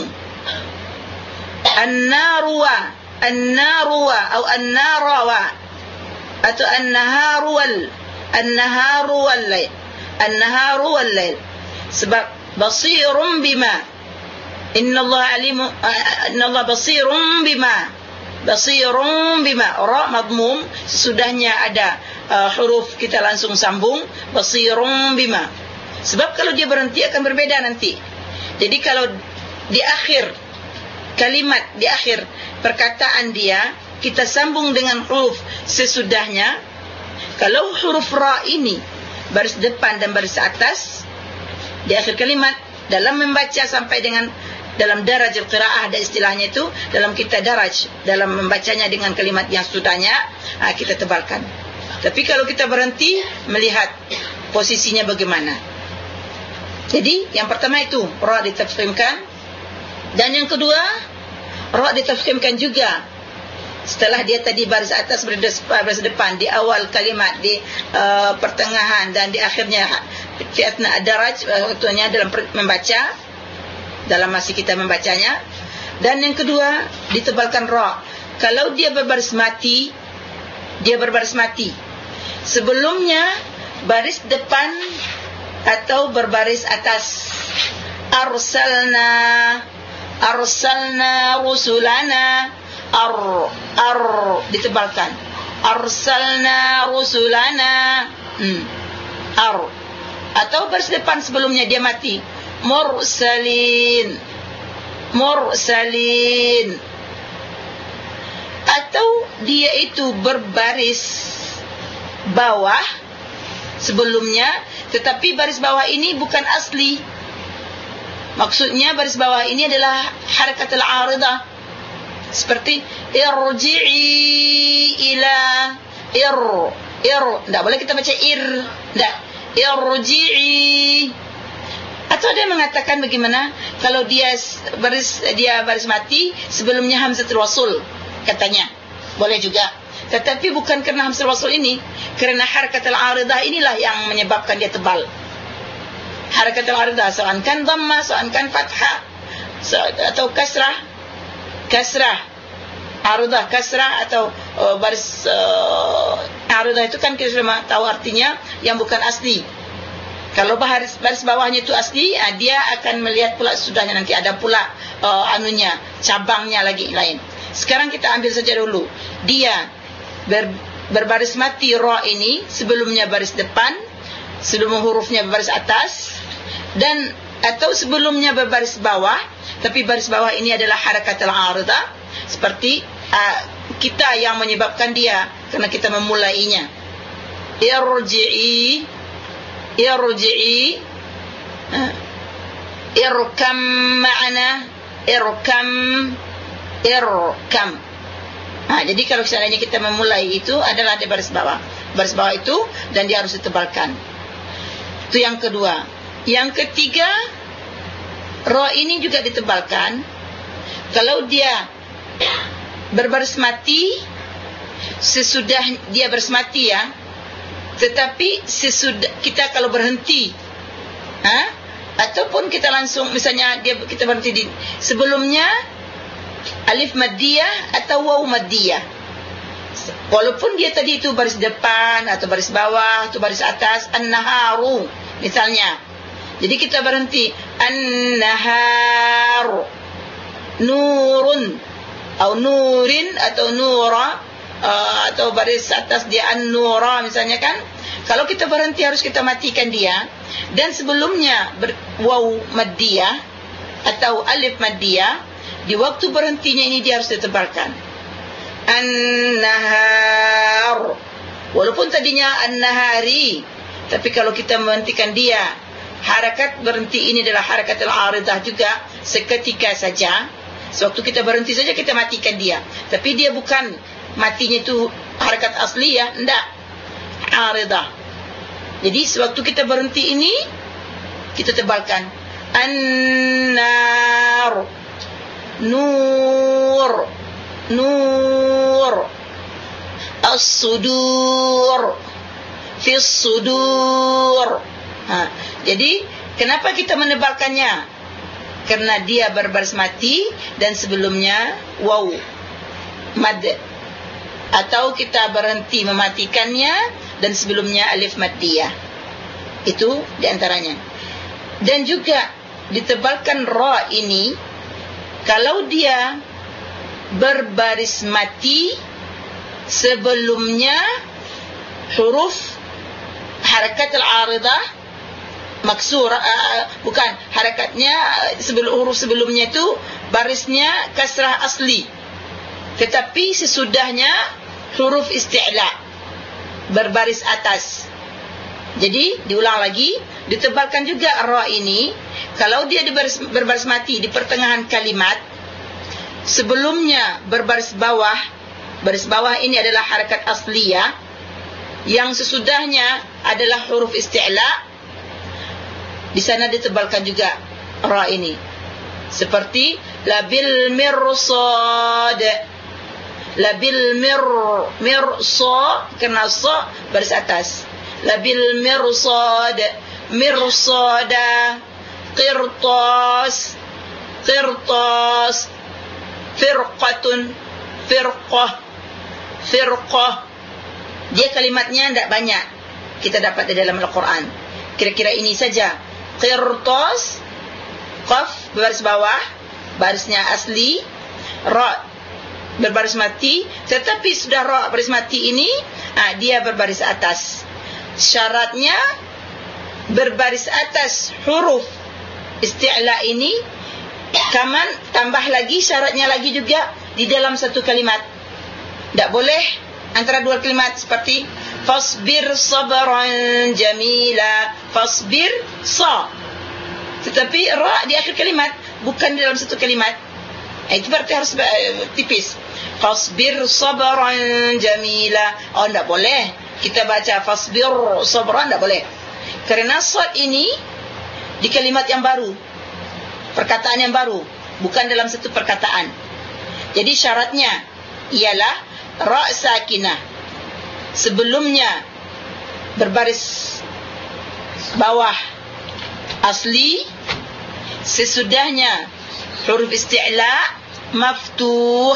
an-narwa, an-narwa atau an-narawa, atau an-naharu wal, an-naharu wal lail, an-naharu wal lail. Sebab basirun bima, innallaha alimun, innallaha basirun bima, basirun bima, ra madmum, sesudahnya ada huruf kita langsung sambung basirun bima. Sebab kalau dia berhenti akan berbeda nanti. Jadi kalau di akhir kalimat, di akhir perkataan dia kita sambung dengan huruf sesudahnya, kalau huruf ra ini baris depan dan baris atas di akhir kalimat, dalam membaca sampai dengan dalam daraj al-qiraah ada istilahnya itu, dalam kita daraj, dalam membacanya dengan kalimat yang sudahnya, kita tebalkan. Tapi kalau kita berhenti, melihat posisinya bagaimana. Jadi yang pertama itu ra ditafkhimkan, dan yang kedua ra ditafkhimkan juga setelah dia tadi baris atas baris depan di awal kalimat, di pertengahan dan di akhirnya fi atna ad-daraj, waktunya dalam membaca, dalam masih kita membacanya. Dan yang kedua ditebalkan ra. Kalau dia berbaris mati, dia berbaris mati sebelumnya baris depan atau berbaris atas. Arsalna rusulana, ditebalkan arsalna rusulana, atau baris depan sebelumnya dia mati, mursalin, atau dia itu berbaris bawah sebelumnya, tetapi baris bawah ini bukan asli. Maksudnya baris bawah ini adalah harakatul aridah, seperti irji'i ila tidak boleh kita baca tidak, irji'i. Atau ada yang mengatakan bagaimana kalau dia baris mati sebelumnya hamzatul wasl, katanya boleh juga. Tetapi bukan kerana hamzatul wasl ini, kerana harakatul aridah inilah yang menyebabkan dia tebal. harakatul aridah, soalkan dhammah, soalkan fathah, atau kasrah aridah, kasrah atau baris aridah itu kan kita sudah tahu artinya yang bukan asli. Kalau baris bawahnya itu asli, dia akan melihat pula sudahnya, nanti ada pula cabangnya lagi lain. Sekarang kita ambil saja dulu. Dia berbaris mati ra ini, sebelumnya baris depan, sebelum hurufnya berbaris atas, dan atau sebelumnya berbaris bawah, tapi baris bawah ini adalah harakatul aridah, seperti kita yang menyebabkan dia karena kita memulainya. Irji'i, irkam ma'ana, irkam. Jadi kalau seandainya kita memulai itu adalah di baris bawah itu, dan dia harus ditebalkan. Itu yang kedua. Yang ketiga, ra ini juga ditebalkan. Kalau dia berbaris mati, sesudah dia baris mati ya, tetapi sesudah kita kalau berhenti, ataupun kita langsung, misalnya kita berhenti di sebelumnya alif maddiyah atau waw maddiyah, walaupun dia tadi itu baris depan atau baris bawah atau baris atas, an-naharu misalnya, jadi kita berhenti an-nahar, nurun atau nurin atau nura, atau baris atas dia an-nura misalnya kan. Kalau kita berhenti harus kita matikan dia, dan sebelumnya waw maddiyah atau alif maddiyah, di waktu berhentinya ini dia harus ditebalkan. An-nahar, walaupun tadinya an-nahari, tapi kalau kita menghentikan dia, harakat berhenti ini adalah harakatul aridah juga, seketika saja. Sewaktu kita berhenti saja kita matikan dia, tapi dia bukan matinya itu harakat asli ya, enggak, aridah. Jadi sewaktu kita berhenti ini kita tebalkan an-nar, nur, as-sudur, fis sudur. Jadi kenapa kita menebalkannya? Karena dia berbaris mati dan sebelumnya waw mad, atau kita berhenti mematikannya dan sebelumnya alif maddiyah. Itu diantaranya. Dan juga ditebalkan ra ini kalau dia berbaris mati sebelumnya huruf harakatul aridah maksur, bukan harakatnya huruf sebelumnya itu barisnya kasrah asli, tetapi sesudahnya huruf isti'la berbaris atas. Jadi diulang lagi, ditebalkan juga ra ini kalau dia berbaris mati di pertengahan kalimat, sebelumnya berbaris bawah. Baris bawah ini adalah harakat asliyah, yang sesudahnya adalah huruf isti'la. Di sana ditebalkan juga ra ini, seperti labil mirsad, labil mirsa, kena sa baris atas, labil mirsad, mirsada, qirtas, firqatun, firqah. Dia kalimatnya tidak banyak kita dapat di dalam Al-Quran, kira-kira ini saja. Qirtas, qaf berbaris bawah, barisnya asli, ra berbaris mati, tetapi sudah ra baris mati ini, dia berbaris atas. Syaratnya berbaris atas huruf isti'la ini, kaman tambah lagi syaratnya lagi juga di dalam satu kalimat. Tak boleh antara dua kalimat, seperti fasbir sabran jamila, fasbir sa, tetapi ra di akhir kalimat, bukan di dalam satu kalimat. Itu berarti harus tipis. Fasbir sabran jamila, tak boleh kita baca fasbir sabran, tak boleh, kerana sad ini di kalimat yang baru, perkataan yang baru, bukan dalam satu perkataan. Jadi syaratnya ialah ra sakinah sebelumnya berbaris bawah asli, sesudahnya huruf isti'la maftuh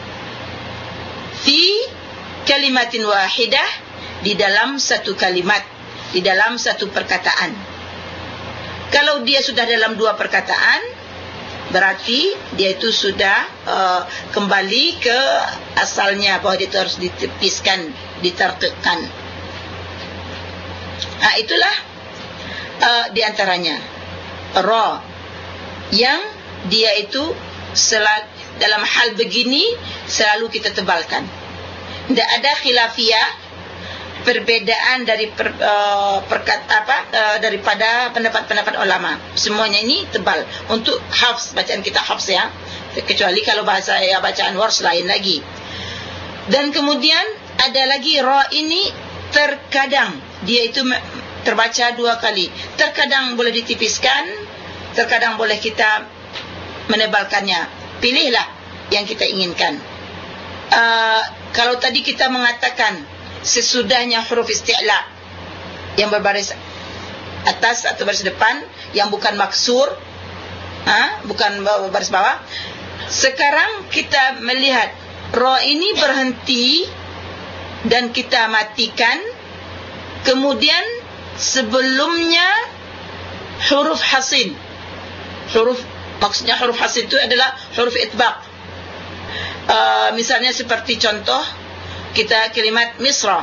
fi kalimatin wahidah, di dalam satu kalimat, di dalam satu perkataan. Kalau dia sudah dalam dua perkataan, berarti dia itu sudah kembali ke asalnya, bahwa dia itu harus ditepiskan, ditarqiqkan. Itulah di antaranya ra yang dia itu dalam hal begini selalu kita tebalkan. Tidak ada khilafiyah, perbedaan dari daripada pendapat-pendapat ulama. Semuanya ini tebal untuk hafz, bacaan kita hafz ya, kecuali kalau bahasa bacaan warsh lain lagi. Dan kemudian ada lagi ra ini terkadang dia itu terbaca dua kali, terkadang boleh ditipiskan, terkadang boleh kita menebalkannya. Pilihlah yang kita inginkan. Kalau tadi kita mengatakan sesudahnya huruf isti'la yang berbaris atas atau baris depan, yang bukan maksur, bukan baris bawah. Sekarang kita melihat ra ini berhenti dan kita matikan, kemudian sebelumnya huruf hasin. Maksudnya huruf hasin itu adalah huruf itbaq. Misalnya seperti contoh kita kalimat misra,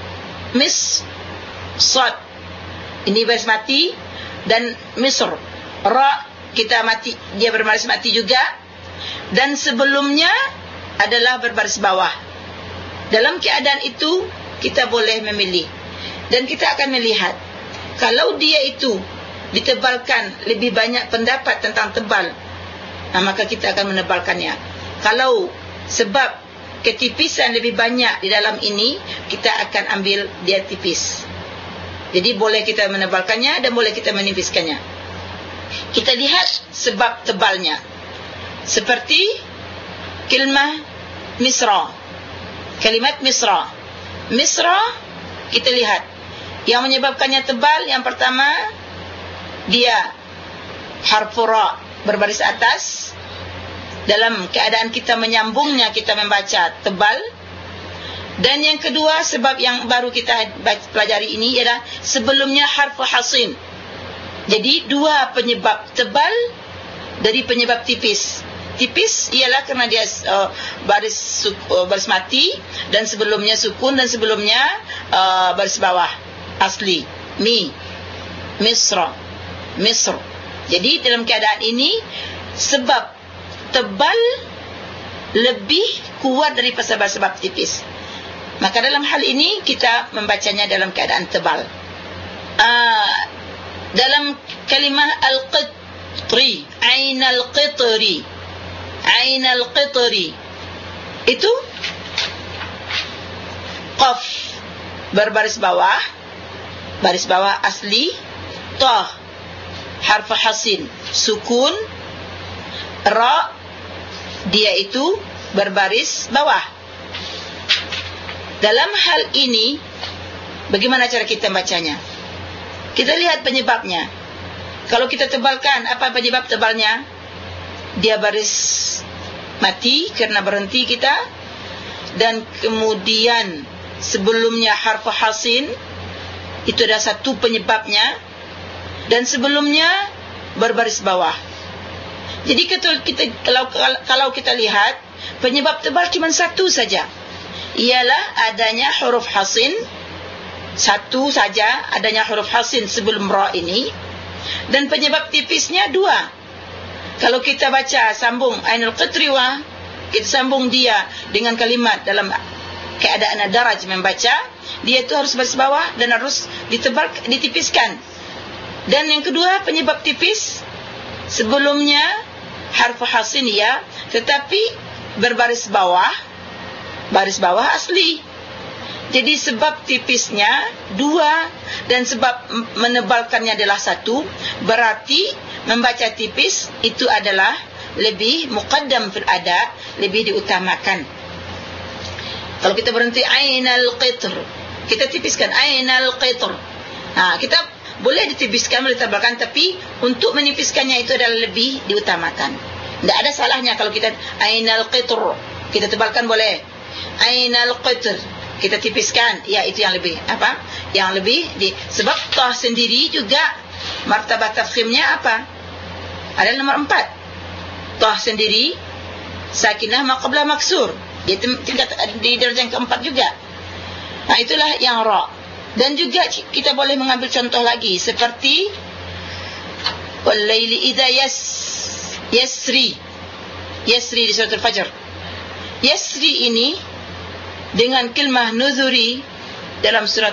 sad, ini baris mati, dan misr, ra kita mati, dia berbaris mati juga, dan sebelumnya adalah berbaris bawah. Dalam keadaan itu kita boleh memilih, dan kita akan melihat kalau dia itu ditebalkan, lebih banyak pendapat tentang tebal, maka kita akan menebalkannya. Kalau sebab ketipisan lebih banyak di dalam ini, kita akan ambil dia tipis. Jadi boleh kita menebalkannya dan boleh kita menipiskannya. Kita lihat sebab tebalnya. Seperti kalimah misra, kalimat misra. Misra, kita lihat yang menyebabkannya tebal. Yang pertama, dia harfu ra berbaris atas. Dalam keadaan kita menyambungnya, kita membaca tebal. Dan yang kedua, sebab yang baru kita pelajari ini ialah sebelumnya harfu hasin. Jadi dua penyebab tebal dari penyebab tipis. Tipis ialah kerana dia baris mati, dan sebelumnya sukun, dan sebelumnya baris bawah asli, misra, misr. Jadi dalam keadaan ini sebab tebal lebih kuat daripada sebab tipis. Maka dalam hal ini kita membacanya dalam keadaan tebal. Dalam kalimah al-qitri, ainal qitri, ainal qitri, itu qaf berbaris bawah, baris bawah asli, ta harf hasin sukun, ra dia itu berbaris bawah. Dalam hal ini bagaimana cara kita bacanya? Kita lihat penyebabnya. Kalau kita tebalkan, apa penyebab tebalnya? Dia baris mati kerana berhenti kita, dan kemudian sebelumnya harf hasin, itu ada satu penyebabnya, dan sebelumnya berbaris bawah. Jadi kalau kita lihat penyebab tebal cuma satu saja, ialah adanya huruf hasin. Satu saja, adanya huruf hasin sebelum ra ini, dan penyebab tipisnya dua. Kalau kita baca sambung ainul qitriwa, kita sambung dia dengan kalimat dalam keadaan daraj membaca, dia itu harus baris bawah dan harus ditipiskan. Dan yang kedua, penyebab tipis sebelumnya harfu hasin ya, tetapi berbaris bawah, baris bawah asli. Jadi sebab tipisnya dua dan sebab menebalkannya adalah satu, berarti membaca tipis itu adalah lebih muqaddam fil ada, lebih diutamakan. Kalau kita berhenti ainal qitr, kita tipiskan ainal qitr. Kita boleh ditipiskan, boleh ditebalkan, tapi untuk menipiskannya itu adalah lebih diutamakan. Tidak ada salahnya kalau kita ainal qitr, kita tebalkan boleh. Ainal qitr, kita tipiskan, ya itu yang lebih apa? Yang lebih sebab tah sendiri juga martabat tafkhimnya apa? Ada nomor 4. Tah sendiri sakinah ma qabla maksur. Dia tingkat di darjah yang keempat juga. Nah, itulah yang ra. Dan juga kita boleh mengambil contoh lagi seperti wal laili idza yasri di surah Al-Fajr. Yasri ini dengan kalimah nuzuri dalam surat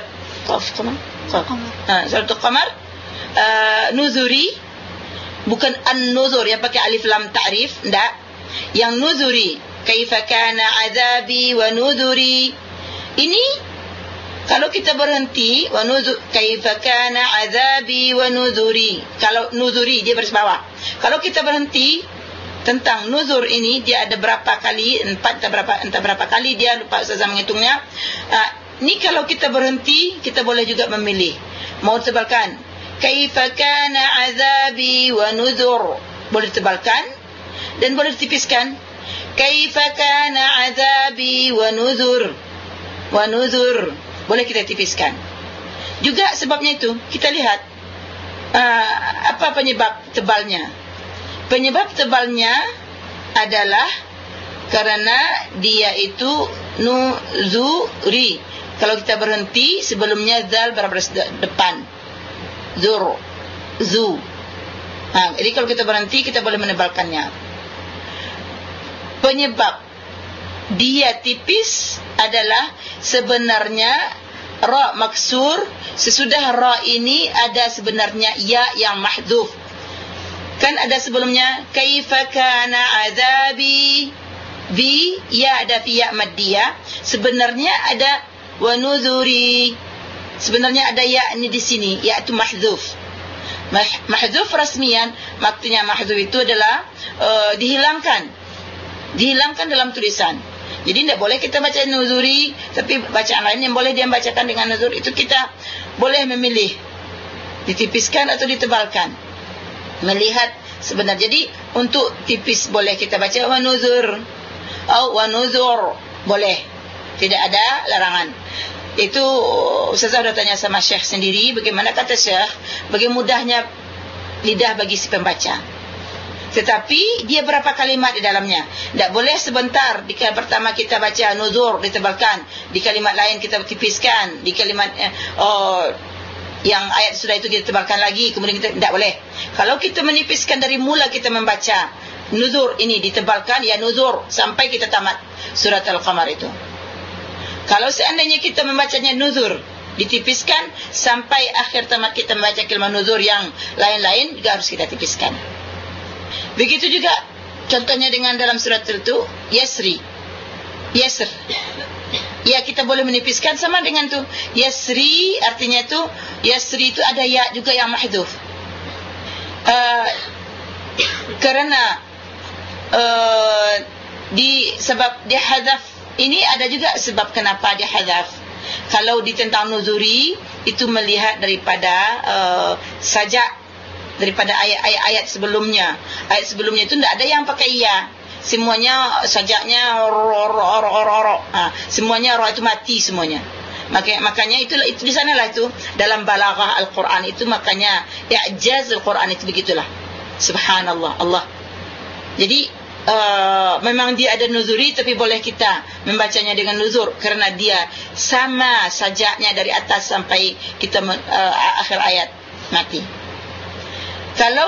surat Al-Qamar, nuzuri bukan an-nuzur yang pakai alif lam ta'rif, enggak. Yang nuzuri, kaifa kana azabi wa nuzuri. Ini kalau kita berhenti wa nuzur, kaifa kana azabi wa nuzuri. Kalau nuzuri dia baris bawah. Kalau kita berhenti tentang nuzur ini, dia ada berapa kali, entah berapa kali dia, lupa Ustazah menghitungnya. Ni kalau kita berhenti, kita boleh juga memilih. Mau tebalkan kaifa kana azabi wa nuzur, boleh tebalkan dan boleh ditipiskan. Kaifa kana azabi wa nuzur, boleh kita tipiskan. Juga sebabnya itu kita lihat apa penyebab tebalnya. Penyebab tebalnya adalah karena dia itu nuzuri. Kalau kita berhenti sebelumnya zal berbaris depan, zu. Jadi kalau kita berhenti kita boleh menebalkannya. Penyebab dia tipis adalah sebenarnya ra maksur. Sesudah ra ini ada sebenarnya ya yang mahdzuf. Kan ada sebelumnya kaifa kana azabi, bi ya ada fi ya maddiyah. Sebenarnya ada wa nuzuri. Sebenarnya ada ya ini di sini, ya itu mahdzuf. Mahdzuf rasmian, maksudnya mahdzuf itu adalah dihilangkan dalam tulisan. Jadi tidak boleh kita baca nuzuri, tapi bacaan lain yang boleh dia bacakan dengan nuzur itu kita boleh memilih ditipiskan atau ditebalkan. Melihat sebenarnya. Jadi untuk tipis boleh kita baca wa nuzur atau wa nuzur, boleh, tidak ada larangan. Itu Ustazah sudah tanya sama Syekh sendiri, bagaimana kata Syekh, bagaimana mudahnya lidah bagi si pembaca. Tetapi dia berapa kalimat di dalamnya. Tak boleh sebentar. Di kalimat pertama kita baca nuzur, ditebalkan. Di kalimat lain kita tipiskan. Di kalimat yang ayat sudah itu kita tebalkan lagi, kemudian kita tidak boleh. Kalau kita menipiskan dari mula kita membaca nuzur ini ditebalkan, ya nuzur sampai kita tamat surat Al-Qamar itu. Kalau seandainya kita membacanya nuzur ditipiskan sampai akhir tamat kita membaca kalimat nuzur yang lain-lain juga harus kita tipiskan. Begitu juga contohnya dengan dalam surat itu yasri, yasr. Ya kita boleh menipiskan sama dengan tu yasri, artinya tu yasri itu ada ya juga yang mahdzuf. Karena sebab dihadzaf ini ada juga sebab kenapa dihadzaf. Kalau di tentang nuzuri itu melihat daripada sajak daripada ayat sebelumnya. Ayat sebelumnya itu tidak ada yang pakai ya. Semuanya sajaknya semuanya ra itu mati semuanya. Makanya itu di sanalah itu dalam balaghah Al-Quran itu, makanya i'jaz Al-Quran itu begitulah. Subhanallah, Allah. Jadi memang dia ada nuzuri, tapi boleh kita membacanya dengan nuzur kerana dia sama sajaknya dari atas sampai kita akhir ayat mati. Kalau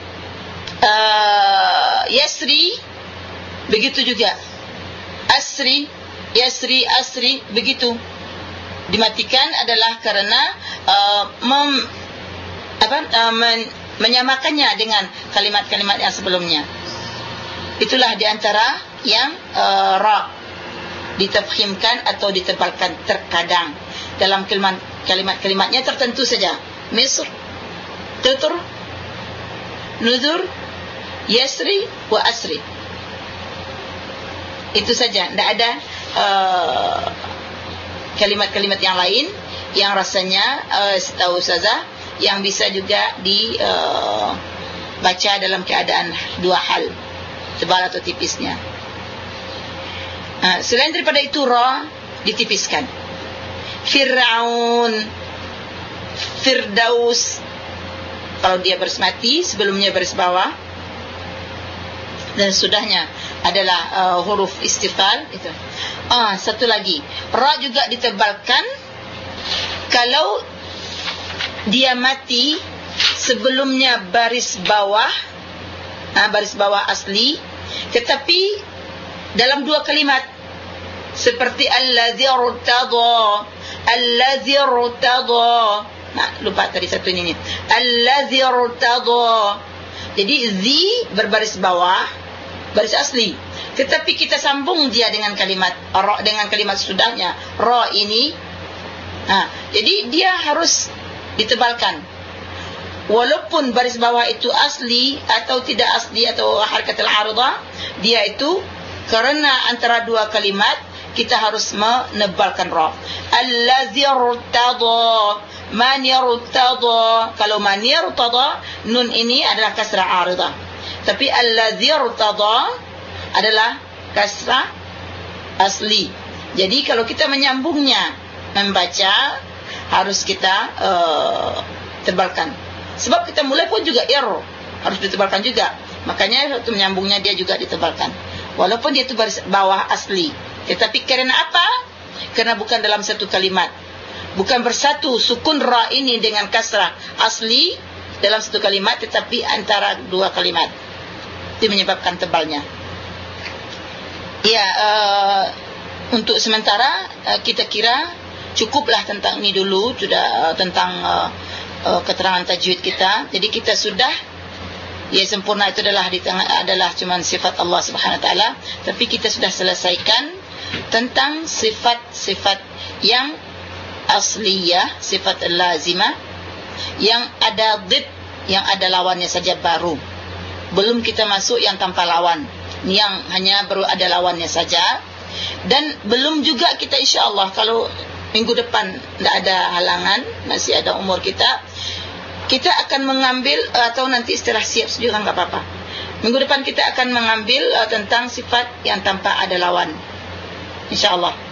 yasri begitu juga, asri, yasri, asri begitu dimatikan adalah karena menyamakannya dengan kalimat-kalimat yang sebelumnya. Itulah diantara yang ra ditafkhimkan atau ditebalkan terkadang dalam kalimat-kalimatnya tertentu saja. Misr, tutur, nuzur, yasri wa asri. Itu saja, tidak ada kalimat-kalimat yang lain yang rasanya setahu Ustazah yang bisa juga dibaca dalam keadaan dua hal, tebal atau tipisnya. Selain daripada itu, ra ditipiskan. Fir'aun, Firdaus, kalau dia baris mati, sebelumnya baris bawah dan sudahnya adalah huruf istifal itu. Satu lagi, ra juga ditebalkan kalau dia mati sebelumnya baris bawah asli, tetapi dalam dua kalimat seperti allazi irtada, lupa tadi satu ini allazi irtada. Jadi zi berbaris bawah, baris asli, tetapi kita sambung dia dengan kalimat ra, dengan kalimat sudahnya ra ini. Jadi dia harus ditebalkan walaupun baris bawah itu asli atau tidak asli atau harakatul aridah, dia itu karena antara dua kalimat kita harus menebalkan ra. Allazi irtada, man irtada. Kalau man irtada, nun ini adalah kasrah aridah, tapi allazi irtada adalah kasrah asli. Jadi kalau kita menyambungnya membaca, harus kita tebalkan. Sebab kita mulai pun juga harus ditebalkan juga. Makanya waktu menyambungnya dia juga ditebalkan. Walaupun dia itu baris bawah asli. Tetapi kerana apa? Kerana bukan dalam satu kalimat. Bukan bersatu sukun ra ini dengan kasrah asli dalam satu kalimat, tetapi antara dua kalimat. Itu menyebabkan tebalnya. Ya, untuk sementara kita kira cukuplah tentang ini dulu, sudah tentang keterangan tajwid kita. Jadi kita sudah, ya, sempurna itu adalah cuma sifat Allah Subhanahu Wa Taala, tapi kita sudah selesaikan tentang sifat-sifat yang asliyah, sifat lazimah yang ada dhid, yang ada lawannya saja baru. Belum kita masuk yang tanpa lawan, yang hanya baru ada lawannya saja. Dan belum juga kita, insya-Allah, kalau minggu depan tidak ada halangan, masih ada umur kita akan mengambil, atau nanti setelah siap juga enggak apa-apa, minggu depan kita akan mengambil tentang sifat yang tanpa ada lawan, insya-Allah.